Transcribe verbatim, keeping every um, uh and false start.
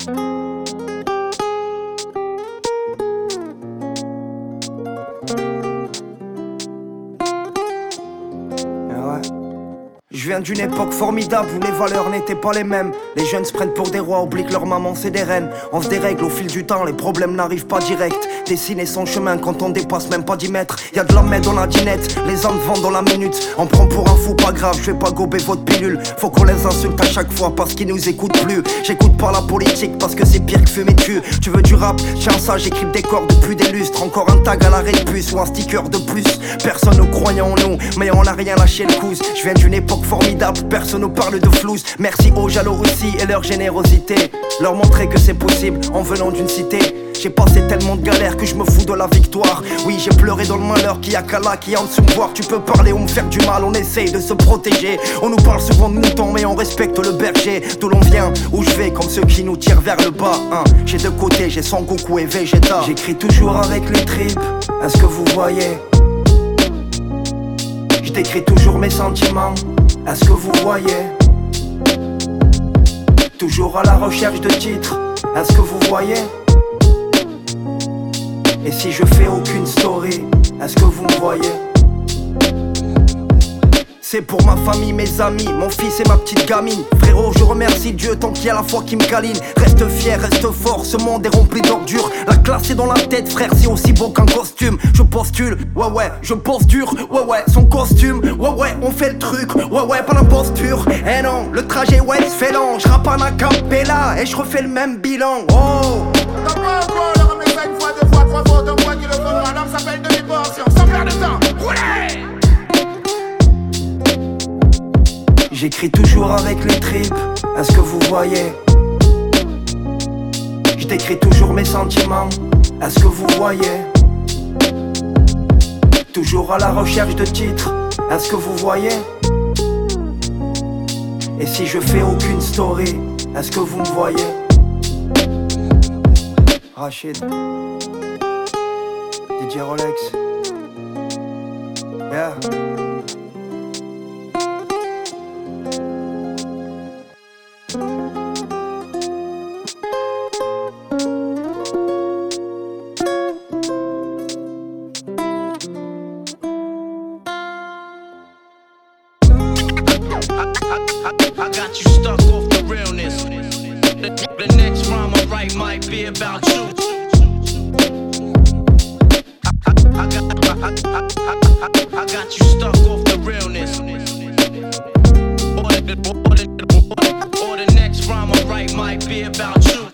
Je viens d'une époque formidable où les valeurs n'étaient pas les mêmes. Les jeunes se prennent pour des rois, oublient que leur maman c'est des reines. On se dérègle au fil du temps, les problèmes n'arrivent pas direct. Dessiner son chemin quand on dépasse même pas dix mètres. Y'a de la mède dans la dinette, les hommes vendent dans la minute. On prend pour un fou, pas grave, je vais pas gober votre pilule. Faut qu'on les insulte à chaque fois parce qu'ils nous écoutent plus. J'écoute pas la politique parce que c'est pire que fumer tu. Tu veux du rap, tiens ça, j'écris le décor depuis des lustres. Encore un tag à l'arrêt de puce ou un sticker de plus. Personne ne croyait en nous, mais on a rien lâché le coude. Je viens d'une époque formidable, personne ne parle de flouze. Merci aux jaloux aussi et leur générosité. Leur montrer que c'est possible en venant d'une cité. J'ai passé tellement de galères que je me fous de la victoire. Oui, j'ai pleuré dans le malheur, qui a qu'Allah qui a en dessous me voir. Tu peux parler ou me faire du mal, on essaye de se protéger. On nous parle souvent de moutons mais on respecte le berger. D'où l'on vient, où je vais, comme ceux qui nous tirent vers le bas hein. J'ai deux côtés, j'ai Son Goku et Vegeta. J'écris toujours avec les tripes, est-ce que vous voyez? Je décris toujours mes sentiments, est-ce que vous voyez? Toujours à la recherche de titres, est-ce que vous voyez? Et si je fais aucune story, est-ce que vous me voyez? C'est pour ma famille, mes amis, mon fils et ma petite gamine. Frérot, je remercie Dieu tant qu'il y a la foi qui me câline. Reste fier, reste fort, ce monde est rempli d'ordures. La classe est dans la tête, frère, c'est aussi beau qu'un costume. Je postule, ouais ouais, je pense dur, ouais ouais, son costume, ouais ouais, on fait le truc, ouais ouais, pas l'imposture. Eh non, le trajet ouais, se fait lent. Je rappe en acapella et je refais le même bilan. Oh! Une fois, deux fois, trois fois, deux fois, qui le font, un homme s'appelle demi-portion. Sans perdre de temps, roulez! J'écris toujours avec les tripes, est-ce que vous voyez? Je décris toujours mes sentiments, est-ce que vous voyez? Toujours à la recherche de titres, est-ce que vous voyez? Et si je fais aucune story, est-ce que vous me voyez? Rachid, D J Rolex, yeah. I got you stuck off the realness. The, the next rhyme I write might be about you. I, I, I, got, I, I, I, I got you stuck off the realness. Or the, or the, or the, or the next rhyme I write might be about you.